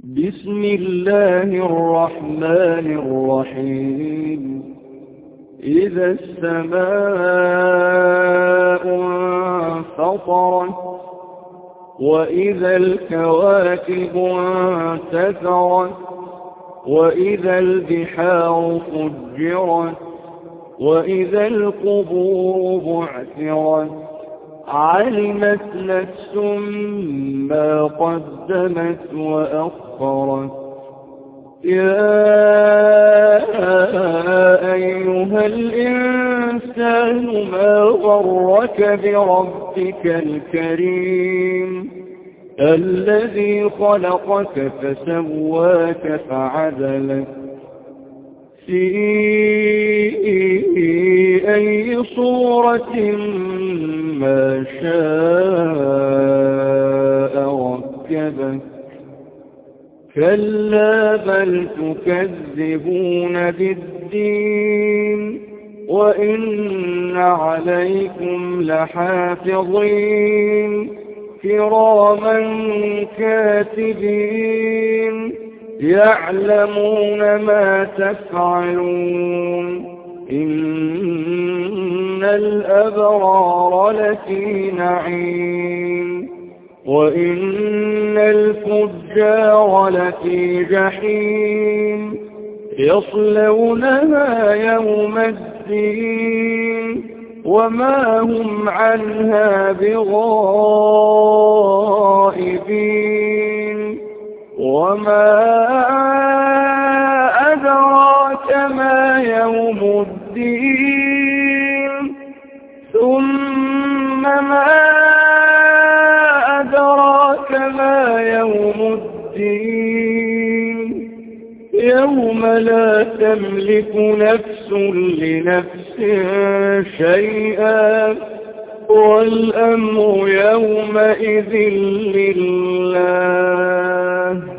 بسم الله الرحمن الرحيم إذا السماء انفطرت وإذا الكواكب انتثرت وإذا البحار فجرت وإذا القبور بعثرت علمت نفس ما قدمت وأخرت يا أيها الإنسان ما غرك بربك الكريم الذي خلقك فسواك فعدلك في أي صورة ما شاء ركبك كلا بل تكذبون بالدين وإن عليكم لحافظين كراما كاتبين يعلمون ما تفعلون إن الأبرار لفي نعيم وإن الفجار لفي جحيم يصلونها يوم الدين وما هم عنها بغائبين وما أدراك ما يوم الدين ثم ما أدراك ما يوم الدين يوم لا تملك نفس لنفس شيئا والأمر يومئذ لله